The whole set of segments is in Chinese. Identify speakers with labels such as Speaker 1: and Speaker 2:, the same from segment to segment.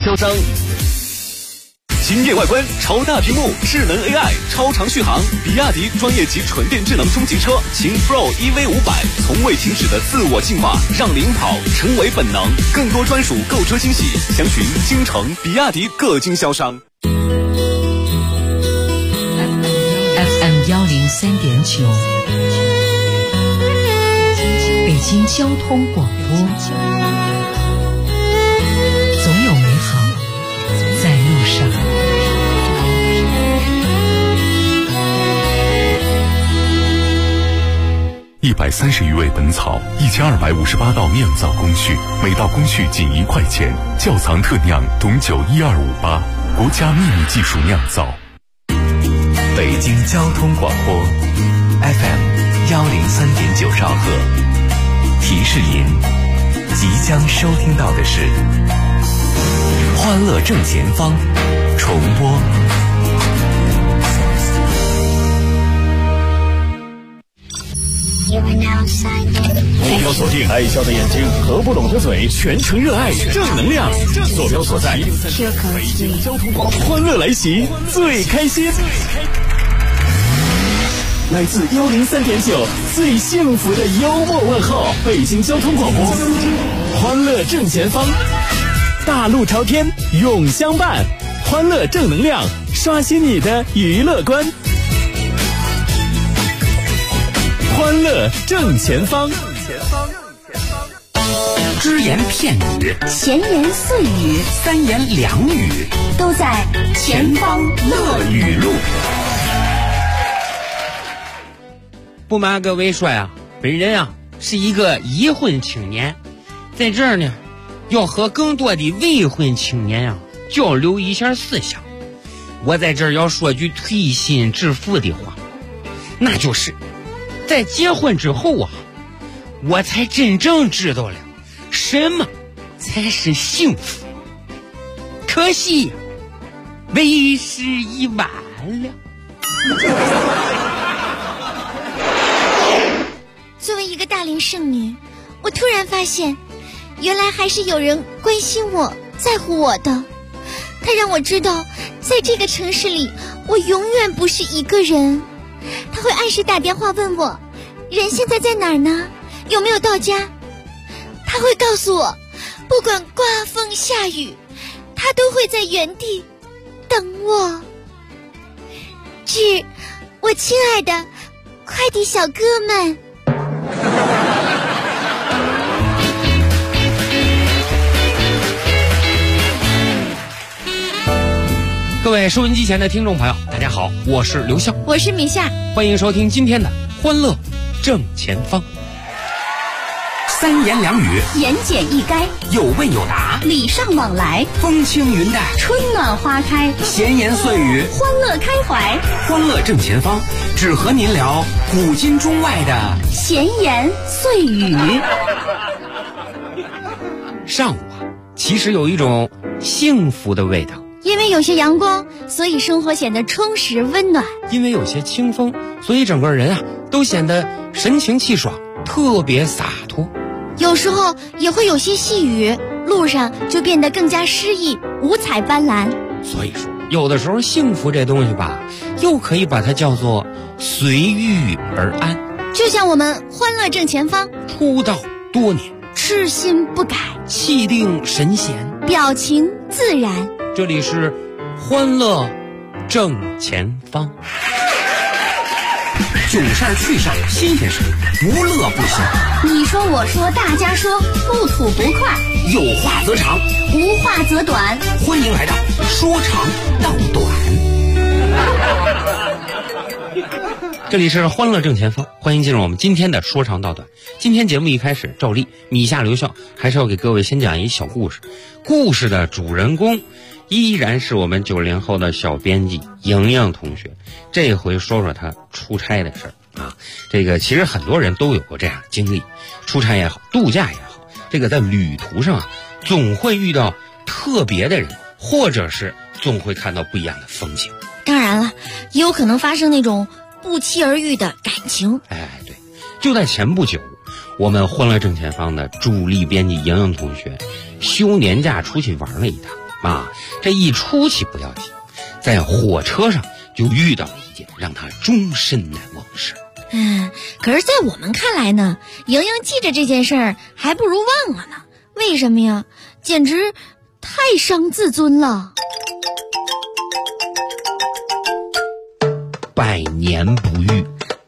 Speaker 1: 嚣张。惊艳外观，超大屏幕，智能 AI， 超长续航，比亚迪专业级纯电智能中级车秦 Pro EV500，从未停止的自我进化，让领跑成为本能。更多专属购车惊喜，详询京城比亚迪各经销商。
Speaker 2: FM 103.9，北京交通广播，总有美好在路上。
Speaker 3: 130余味本草，1258道酿造工序，每道工序仅1块钱。窖藏特酿董酒12588，国家秘密技术酿造。
Speaker 4: 北京交通广播 FM 103.9兆赫，提示您即将收听到的是欢乐正前方重播。
Speaker 5: 目标锁定爱笑的眼睛和不拢的嘴，全程热爱正能量。坐标所在北京交通广播，欢乐来袭，最开心。来自103.9最幸福的幽默问候，北京交通广播，欢乐正前方，大路朝天永相伴，欢乐正能量，刷新你的娱乐观。欢乐正前方，
Speaker 6: 只言片语，
Speaker 7: 闲言碎语，
Speaker 6: 三言两语，
Speaker 7: 都在前方乐语录。
Speaker 6: 不瞒各位说呀，本人啊是一个已婚青年，在这儿呢要和更多的未婚青年呀交流一下思想。我在这儿要说句推心置腹的话，那就是在结婚之后啊，我才真正知道了什么才是幸福。可惜为时已晚了。
Speaker 7: 作为一个大龄剩女，我突然发现原来还是有人关心我，在乎我的。他让我知道在这个城市里我永远不是一个人。他会按时打电话问我人现在在哪儿呢，有没有到家。他会告诉我不管刮风下雨，他都会在原地等我。致我亲爱的快递小哥们。
Speaker 6: 各位收音机前的听众朋友，大家好，我是刘笑，
Speaker 7: 我是米夏，
Speaker 6: 欢迎收听今天的欢乐正前方。三言两语，
Speaker 7: 言简意赅，
Speaker 6: 有问有答，
Speaker 7: 礼尚往来，
Speaker 6: 风轻云淡，
Speaker 7: 春暖花开，
Speaker 6: 闲言碎语，
Speaker 7: 欢乐开怀。
Speaker 6: 欢乐正前方，只和您聊古今中外的
Speaker 7: 闲言碎语。
Speaker 6: 上午啊，其实有一种幸福的味道。
Speaker 7: 因为有些阳光，所以生活显得充实温暖；
Speaker 6: 因为有些清风，所以整个人啊都显得神清气爽，特别洒脱。
Speaker 7: 有时候也会有些细雨，路上就变得更加诗意，五彩斑斓。
Speaker 6: 所以说，有的时候幸福这东西吧，又可以把它叫做随遇而安。
Speaker 7: 就像我们欢乐正前方
Speaker 6: 出道多年，
Speaker 7: 痴心不改，
Speaker 6: 气定神闲，
Speaker 7: 表情自然。
Speaker 6: 这里是欢乐正前方，囧事儿趣事儿新鲜事儿，无乐不休。
Speaker 7: 你说我说大家说，不吐不快，
Speaker 6: 有话则长，
Speaker 7: 无话则短。
Speaker 6: 欢迎来到说长道短。这里是欢乐正前方，欢迎进入我们今天的说长道短。今天节目一开始，照例米夏留校还是要给各位先讲一小故事。故事的主人公依然是我们90后的小编辑莹莹同学，这回说说她出差的事儿啊。这个其实很多人都有过这样的经历，出差也好，度假也好，这个在旅途上啊，总会遇到特别的人，或者是总会看到不一样的风景。
Speaker 7: 当然了，也有可能发生那种不期而遇的感情。
Speaker 6: 哎，对，就在前不久，我们欢乐正前方的主力编辑莹莹同学休年假出去玩了一趟。 这一出去不要紧，在火车上就遇到了一件让他终身难忘的事。
Speaker 7: 可是在我们看来呢，莹莹记着这件事儿还不如忘了呢。为什么呀？简直太伤自尊了。
Speaker 6: 百年不遇。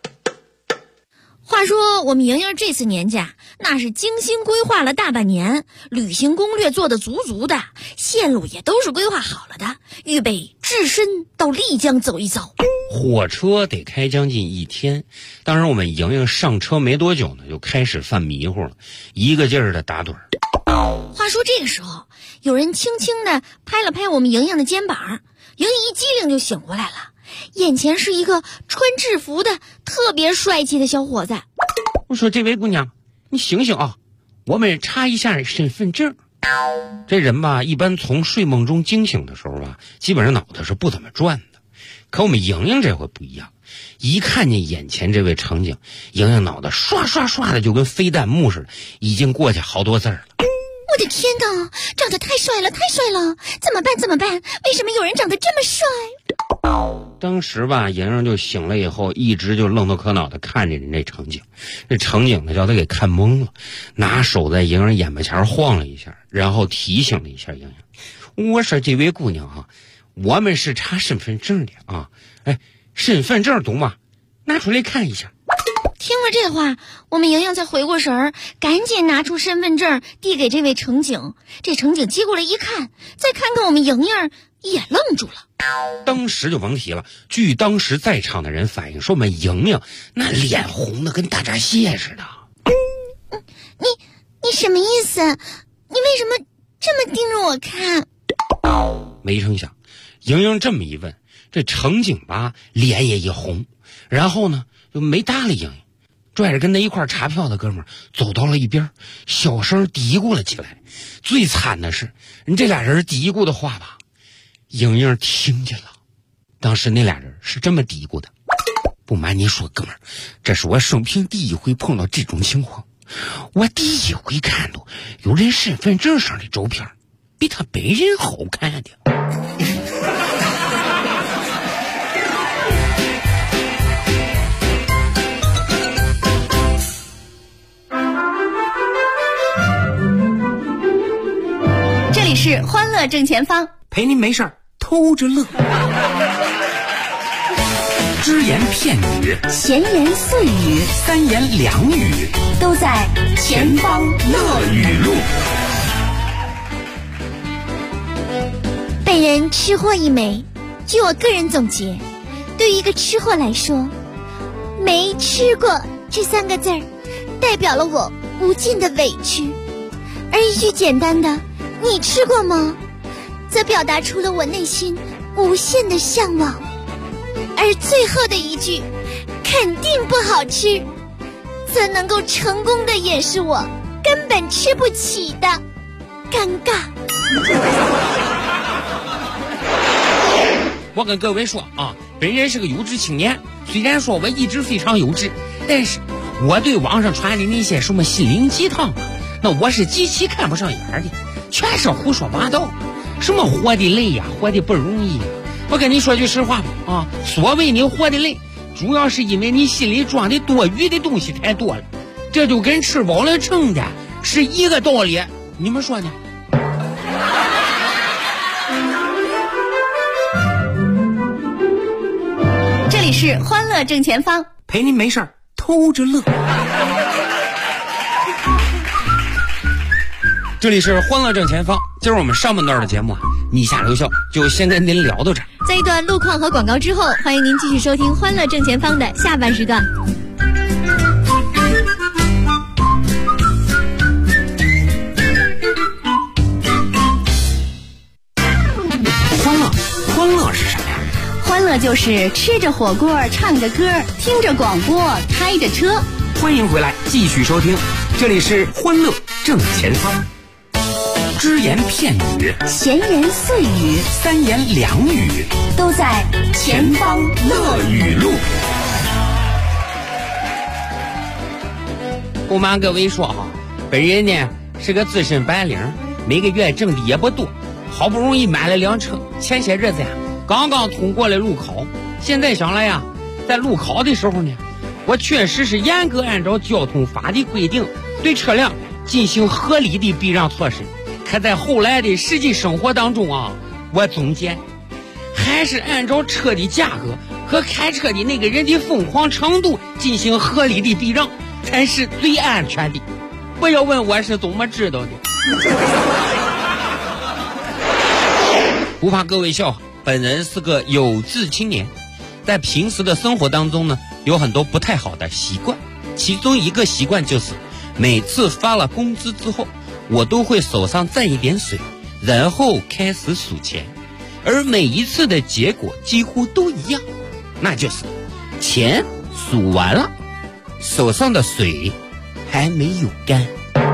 Speaker 7: 话说我们莹莹这次年假那是精心规划了大半年，旅行攻略做得足足的，线路也都是规划好了的，预备置身到丽江走一遭。
Speaker 6: 火车得开将近1天，当时我们莹莹上车没多久呢，就开始犯迷糊了，一个劲儿的打盹儿。
Speaker 7: 话说这个时候，有人轻轻的拍了拍我们莹莹的肩膀，莹莹一激灵就醒过来了，眼前是一个穿制服的特别帅气的小伙子。
Speaker 6: 我说这位姑娘，你醒醒啊，我们查一下身份证。这人吧，一般从睡梦中惊醒的时候吧，基本上脑袋是不怎么转的。可我们莹莹这回不一样，一看见眼前这位场景，莹莹脑袋刷刷刷的就跟飞弹幕似的，已经过去好多字了。
Speaker 7: 我的天哪，长得太帅了，太帅了！怎么办？怎么办？为什么有人长得这么帅？
Speaker 6: 当时吧，莹莹就醒了以后，一直就愣头磕脑的看着人这场景，这场景呢叫他给看懵了，拿手在莹莹眼巴前晃了一下，然后提醒了一下莹莹：“我说这位姑娘啊，我们是查身份证的啊，身份证懂吗？拿出来看一下。”
Speaker 7: 听了这话，我们莹莹才回过神儿，赶紧拿出身份证递给这位乘警。这乘警接过来一看，再看看我们莹莹，也愣住了。
Speaker 6: 当时就甭提了，据当时在场的人反映说，我们莹莹那脸红的跟大闸蟹似的。
Speaker 7: 你什么意思？你为什么这么盯着我看？
Speaker 6: 没成想，莹莹这么一问，这乘警吧脸也一红，然后呢就没搭理莹莹，拽着跟他一块查票的哥们儿走到了一边，小声嘀咕了起来。最惨的是，这俩人嘀咕的话吧，莹莹听见了。当时那俩人是这么嘀咕的：“不瞒你说，哥们儿，这是我生平第一回碰到这种情况。我第一回看到有人身份证上的照片比他本人好看的。”
Speaker 7: 这里是欢乐正前方，
Speaker 4: 陪您没事儿偷着乐。只言片语，
Speaker 7: 闲言碎语，
Speaker 4: 三言两语，
Speaker 7: 都在前方乐
Speaker 4: 语录。
Speaker 7: 本人吃货一枚，据我个人总结，对于一个吃货来说，没吃过这3个字儿代表了我无尽的委屈，而一句简单的你吃过吗则表达出了我内心无限的向往，而最后的一句肯定不好吃则能够成功的掩饰我根本吃不起的尴尬。
Speaker 6: 我跟各位说啊，本人是个优质青年，虽然说我一直非常优质，但是我对网上传的那些什么心灵鸡汤啊，那我是极其看不上眼的，全是胡说八道，什么活得累呀，活得不容易呀。我跟你说句实话吧啊，所谓你活得累，主要是因为你心里装的多余的东西太多了，这就跟吃饱了撑的是一个道理，你们说呢？
Speaker 7: 这里是欢乐正前方，
Speaker 4: 陪您没事儿偷着乐。
Speaker 6: 这里是欢乐正前方，今儿我们上半段的节目你下留校就先跟您聊到这儿。
Speaker 7: 在一段路况和广告之后，欢迎您继续收听欢乐正前方的下半时段。
Speaker 4: 欢乐是什么呀？
Speaker 7: 欢乐就是吃着火锅，唱着歌，听着广播，开着车。
Speaker 4: 欢迎回来，继续收听，这里是欢乐正前方。只言片语，
Speaker 7: 闲言碎语，
Speaker 4: 三言两语，
Speaker 7: 都在前方乐语录。
Speaker 6: 不瞒各位说本人呢是个资深白领，每个月挣的也不多， 好不容易买了辆车，前些日子呀，刚刚通过了路考。现在想来呀，在路考的时候呢，我确实是严格按照交通法的规定，对车辆进行合理的避让措施。可在后来的实际生活当中啊，我总结，还是按照车的价格和开车的那个人的疯狂程度进行合理的避让，才是最安全的。不要问我是怎么知道的。不怕各位笑话，本人是个有志青年，在平时的生活当中呢，有很多不太好的习惯，其中一个习惯就是每次发了工资之后，我都会手上沾一点水，然后开始数钱，而每一次的结果几乎都一样，那就是钱数完了，手上的水还没有干。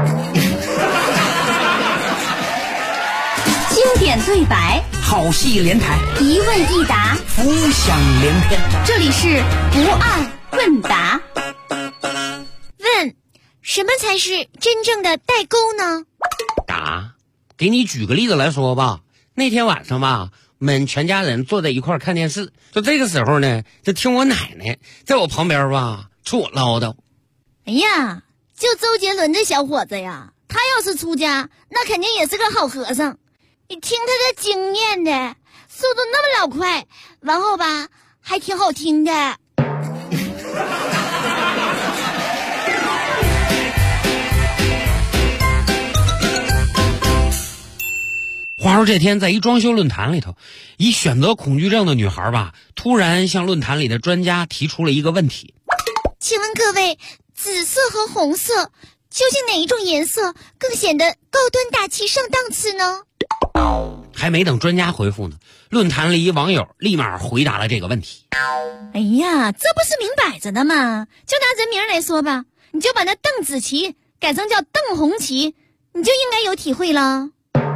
Speaker 2: 经典对白，
Speaker 8: 好戏连台，
Speaker 2: 一问一答，
Speaker 8: 浮想联翩。
Speaker 2: 这里是不二问答。
Speaker 7: 问，什么才是真正的代沟呢？
Speaker 6: 答，给你举个例子来说吧。那天晚上吧，我们全家人坐在一块儿看电视，就这个时候呢，就听我奶奶在我旁边吧冲我唠叨。
Speaker 7: 哎呀，就周杰伦这小伙子呀，他要是出家，那肯定也是个好和尚。你听他这经验的速度那么老快，完后吧还挺好听的。
Speaker 6: 话说这天在一装修论坛里头，一选择恐惧症的女孩吧，突然向论坛里的专家提出了一个问题。
Speaker 7: 请问各位，紫色和红色究竟哪一种颜色更显得高端大气上档次呢？
Speaker 6: 还没等专家回复呢，论坛里一网友立马回答了这个问题。
Speaker 7: 哎呀，这不是明摆着的吗？就拿人名来说吧，你就把那邓紫棋改成叫邓红旗，你就应该有体会了。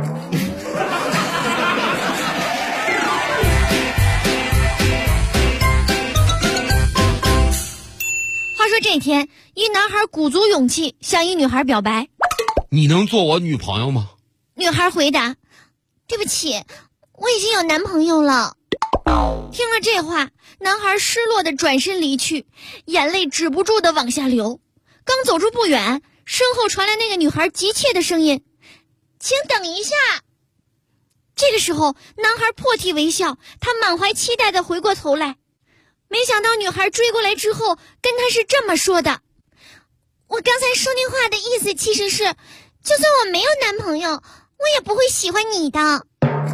Speaker 7: 话说这天，一男孩鼓足勇气向一女孩表白：
Speaker 6: 你能做我女朋友吗？
Speaker 7: 女孩回答：对不起，我已经有男朋友了。听了这话，男孩失落地转身离去，眼泪止不住地往下流。刚走出不远，身后传来那个女孩急切的声音：请等一下。这个时候，男孩破涕为笑，他满怀期待地回过头来，没想到女孩追过来之后跟他是这么说的：我刚才说那话的意思其实是，就算我没有男朋友，我也不会喜欢你的。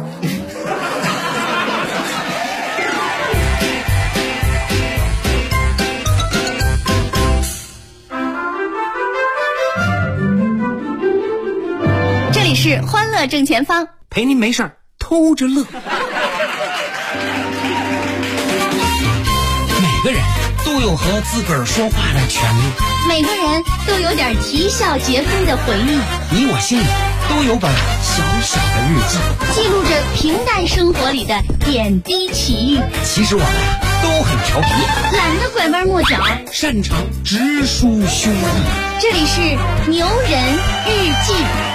Speaker 2: 这里是欢乐正前方，
Speaker 8: 陪您没事儿偷着乐。
Speaker 6: 每个人都有和自个儿说话的权利，
Speaker 2: 每个人都有点啼笑皆非的回忆，
Speaker 6: 你我心里都有本小小的日记，
Speaker 2: 记录着平淡生活里的点滴奇遇。
Speaker 6: 其实我们都很调皮，
Speaker 2: 懒得拐弯抹角，
Speaker 6: 擅长直抒胸臆。
Speaker 2: 这里是牛人日记。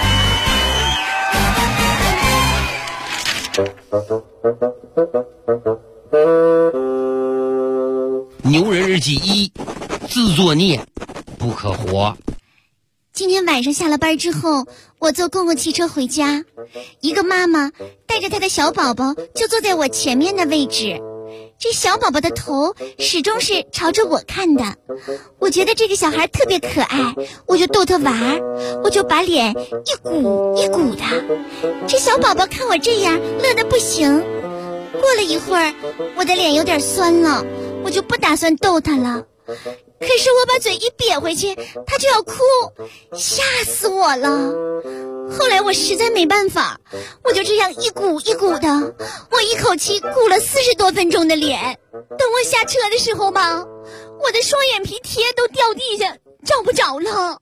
Speaker 6: 牛人日记1，自作孽不可活。
Speaker 7: 今天晚上下了班之后，我坐公共汽车回家，一个妈妈带着她的小宝宝就坐在我前面的位置，这小宝宝的头始终是朝着我看的。我觉得这个小孩特别可爱，我就逗他玩，我就把脸一鼓一鼓的。这小宝宝看我这样乐得不行。过了一会儿，我的脸有点酸了，我就不打算逗他了。可是我把嘴一瘪回去，他就要哭，吓死我了。后来我实在没办法，我就这样一鼓一鼓的，我一口气鼓了40多分钟的脸。等我下车的时候吧，我的双眼皮贴都掉地下，找不着了。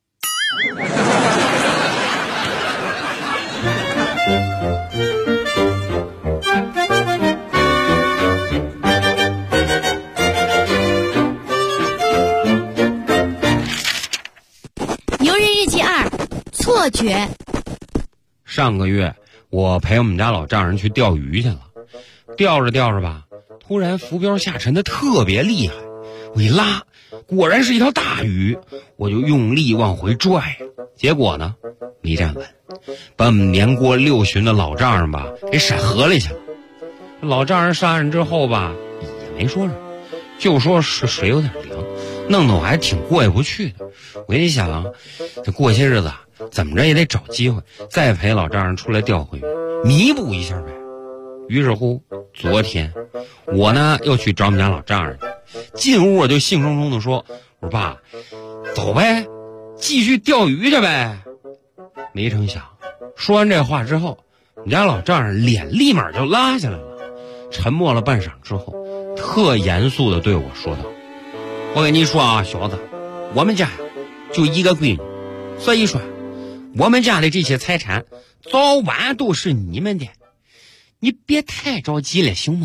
Speaker 7: 牛人日记2，错觉。
Speaker 6: 上个月我陪我们家老丈人去钓鱼去了，钓着钓着吧，突然浮标下沉的特别厉害，我一拉，果然是一条大鱼，我就用力往回拽，结果呢没站稳，把我们年过6旬的老丈人吧给闪河里去了。老丈人上岸之后吧也没说什么，就说是水有点凉，弄得我还挺过意不去的。我一想，这过些日子怎么着也得找机会再陪老丈人出来钓回鱼，弥补一下呗。于是乎昨天我呢又去找我们家老丈人，进屋我就兴冲冲地说，我说爸，走呗，继续钓鱼去呗。没成想说完这话之后，我们家老丈人脸立马就拉下来了，沉默了半晌之后，特严肃地对我说道，我跟你说啊，小子，我们家就一个闺女，所以说我们家的这些财产早晚都是你们的，你别太着急了，行吗？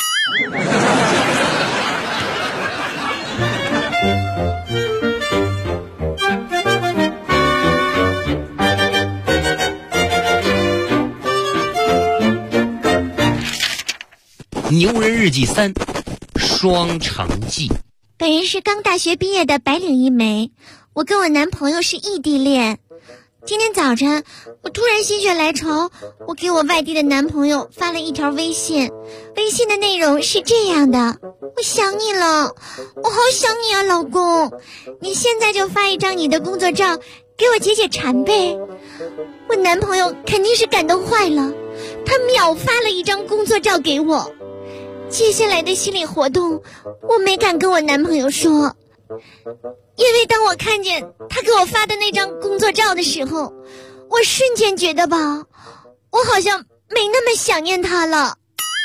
Speaker 6: 牛人日记3双城记。
Speaker 7: 本人是刚大学毕业的白领一枚，我跟我男朋友是异地恋。今天早晨我突然心血来潮，我给我外地的男朋友发了一条微信，微信的内容是这样的，我想你了，我好想你啊老公，你现在就发一张你的工作照给我解解馋呗。我男朋友肯定是感动坏了，他秒发了一张工作照给我。接下来的心理活动我没敢跟我男朋友说，因为当我看见他给我发的那张工作照的时候，我瞬间觉得吧，我好像没那么想念他了。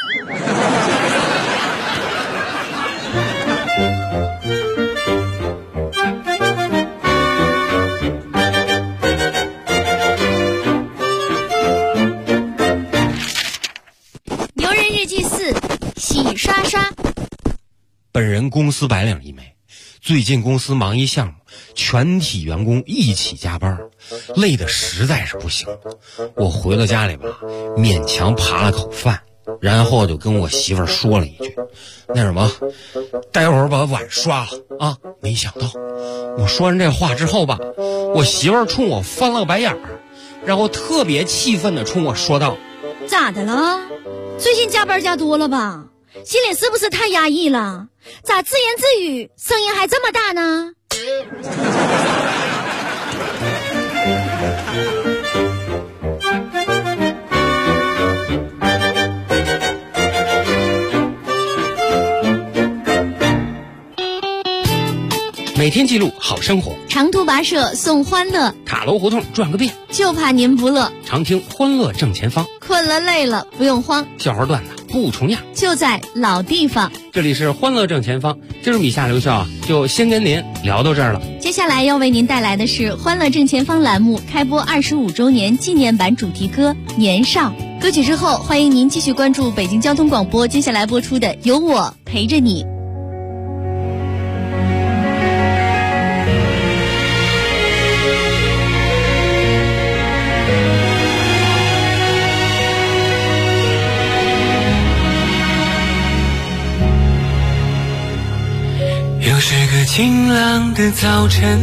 Speaker 7: 牛人日记4洗刷刷。
Speaker 6: 本人公司白领一枚，最近公司忙一项目，全体员工一起加班，累得实在是不行。我回到家里吧，勉强扒了口饭，然后就跟我媳妇儿说了一句，那什么，待会儿把碗刷了啊。没想到我说完这话之后吧，我媳妇儿冲我翻了个白眼儿，然后特别气愤地冲我说道，
Speaker 9: 咋的了？最近加班加多了吧？心里是不是太压抑了？咋自言自语声音还这么大呢？
Speaker 6: 每天记录好生活，
Speaker 9: 长途跋涉送欢乐，
Speaker 6: 塔楼胡同转个遍，
Speaker 9: 就怕您不乐。
Speaker 6: 常听欢乐正前方，
Speaker 9: 困了累了不用慌，
Speaker 6: 笑话段子不重样，
Speaker 9: 就在老地方。
Speaker 6: 这里是欢乐正前方，今儿米夏留校啊，就先跟您聊到这儿了。
Speaker 9: 接下来要为您带来的是欢乐正前方栏目开播25周年纪念版主题歌《年少》。歌曲之后，欢迎您继续关注北京交通广播接下来播出的《有我陪着你》。
Speaker 10: 又是个晴朗的早晨，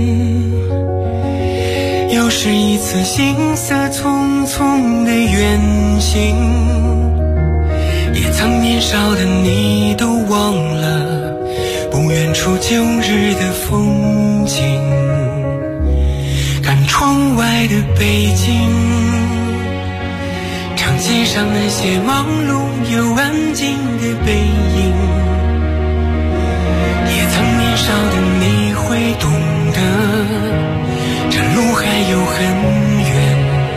Speaker 10: 又是一次行色匆匆的远行，也曾年少的你都忘了不远处旧日的风景，看窗外的北京，长街上那些忙碌又安静的背影，年少的你会懂得，这路还有很远，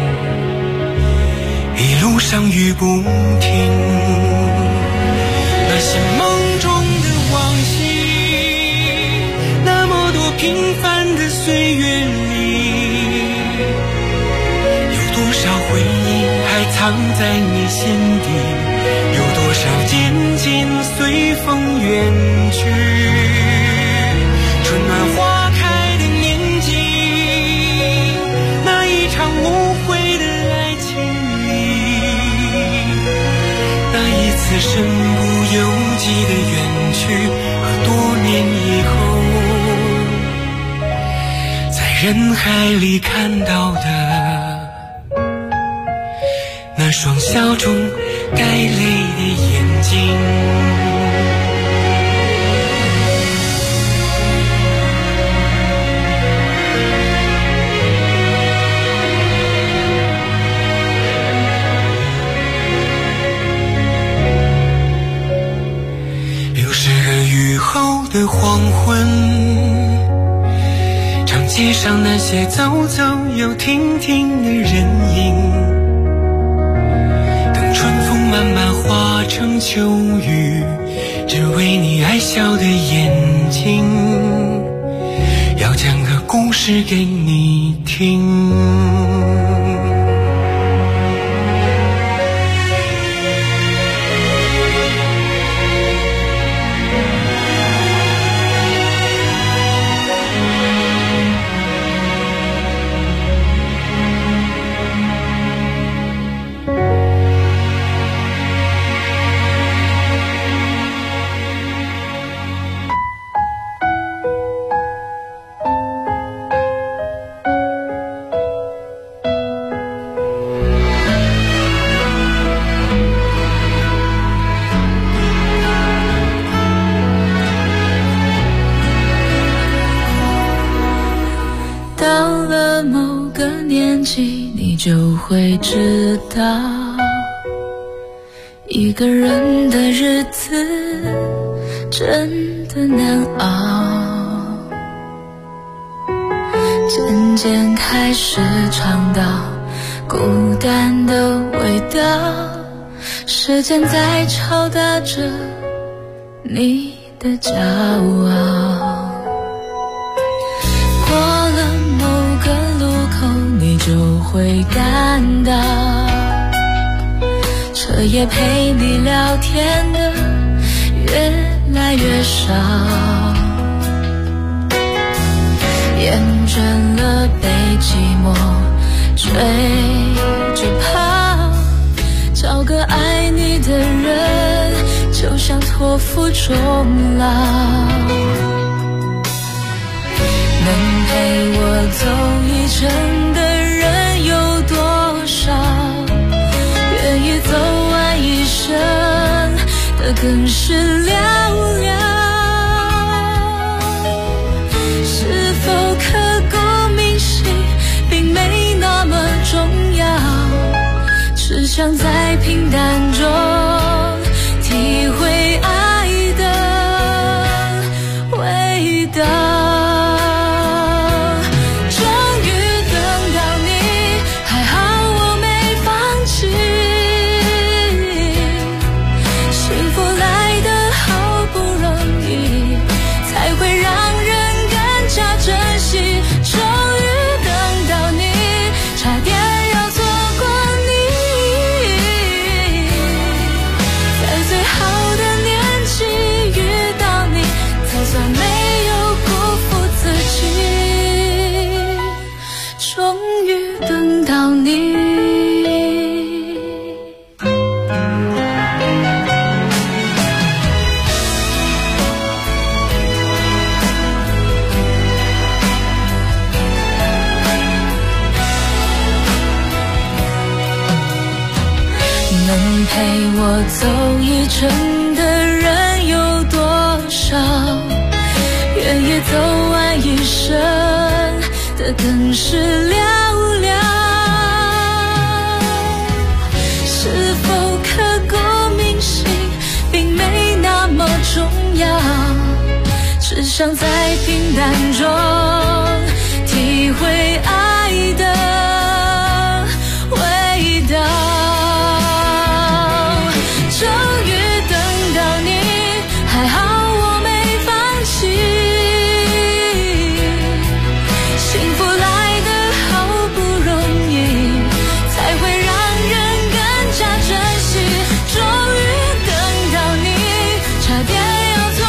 Speaker 10: 一路上雨不停。那些梦中的往昔，那么多平凡的岁月里，有多少回忆还藏在你心底，有多少渐渐随风远去。春暖花开的年纪，那一场无悔的爱情里， 的身不由己的远去，和多年以后在人海里看到的那双笑中带泪的眼睛。雨后的黄昏，长街上那些走走又停停的人影，等春风慢慢化成秋雨，只为你爱笑的眼睛，要讲个故事给你听。
Speaker 11: 你就会知道，一个人的日子真的难熬，渐渐开始尝到孤单的味道，时间在敲打着你的骄傲。就会感到彻夜陪你聊天的越来越少，厌倦了被寂寞追着跑，找个爱你的人就像托付终老，能陪我走一程的人有多少，愿意走完一生的更是寥寥，是否刻骨铭心并没那么重要，只想在平淡中体会爱的味道。陪我走一程的人有多少，愿意走完一生的更是寥寥，是否刻骨铭心并没那么重要，只想在平淡中体会爱的味道。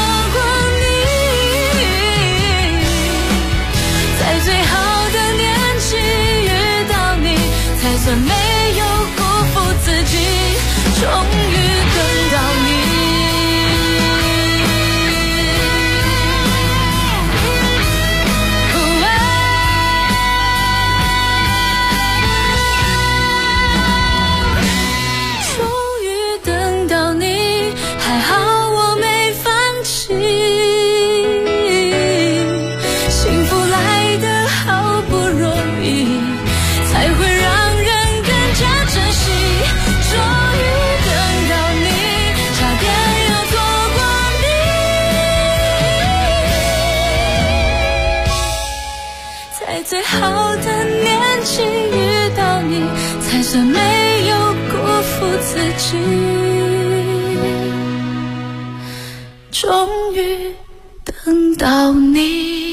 Speaker 11: 最好的年息，终于等到你。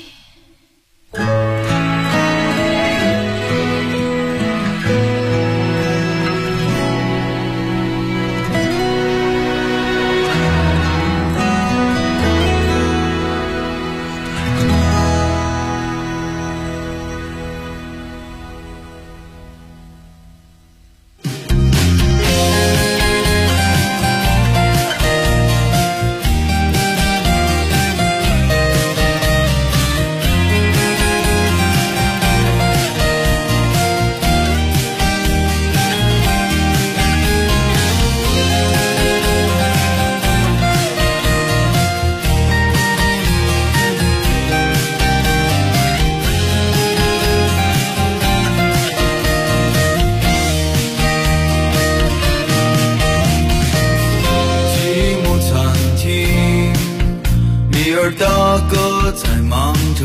Speaker 12: 大哥在忙着，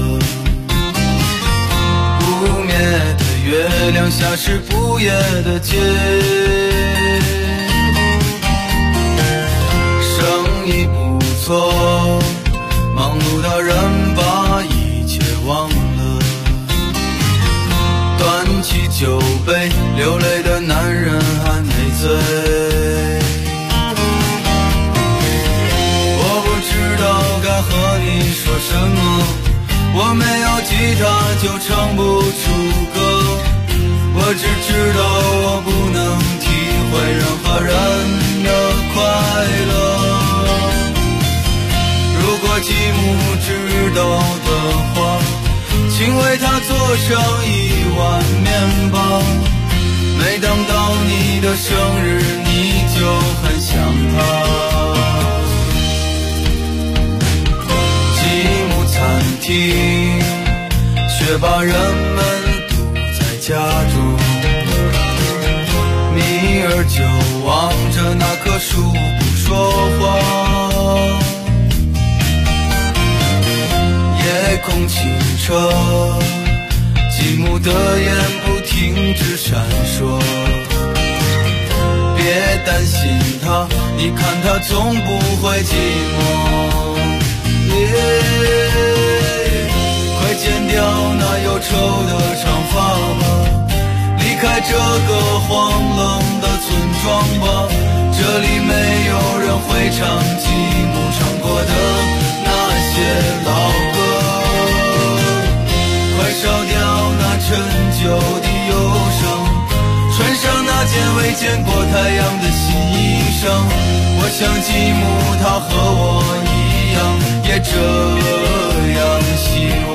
Speaker 12: 不灭的月亮下是不夜的街，生意不错，忙碌的人把一切忘了，端起酒杯，流泪的男人还没醉。该和你说什么？我没有吉他就唱不出歌，我只知道我不能体会任何人的快乐。如果继母知道的话，请为她做上1碗面包。每当到你的生日，你就很想她。餐厅却把人们堵在家中，米儿就望着那棵树不说话。夜空清澈，继母的眼不停止闪烁。别担心他，你看他总不会寂寞。快剪掉那忧愁的长发吧，离开这个荒冷的村庄吧，这里没有人会唱继母唱过的那些老歌。快烧掉那陈旧的忧伤，穿上那件未见过太阳的新衣裳。我想继母她和我一样，也这样希望。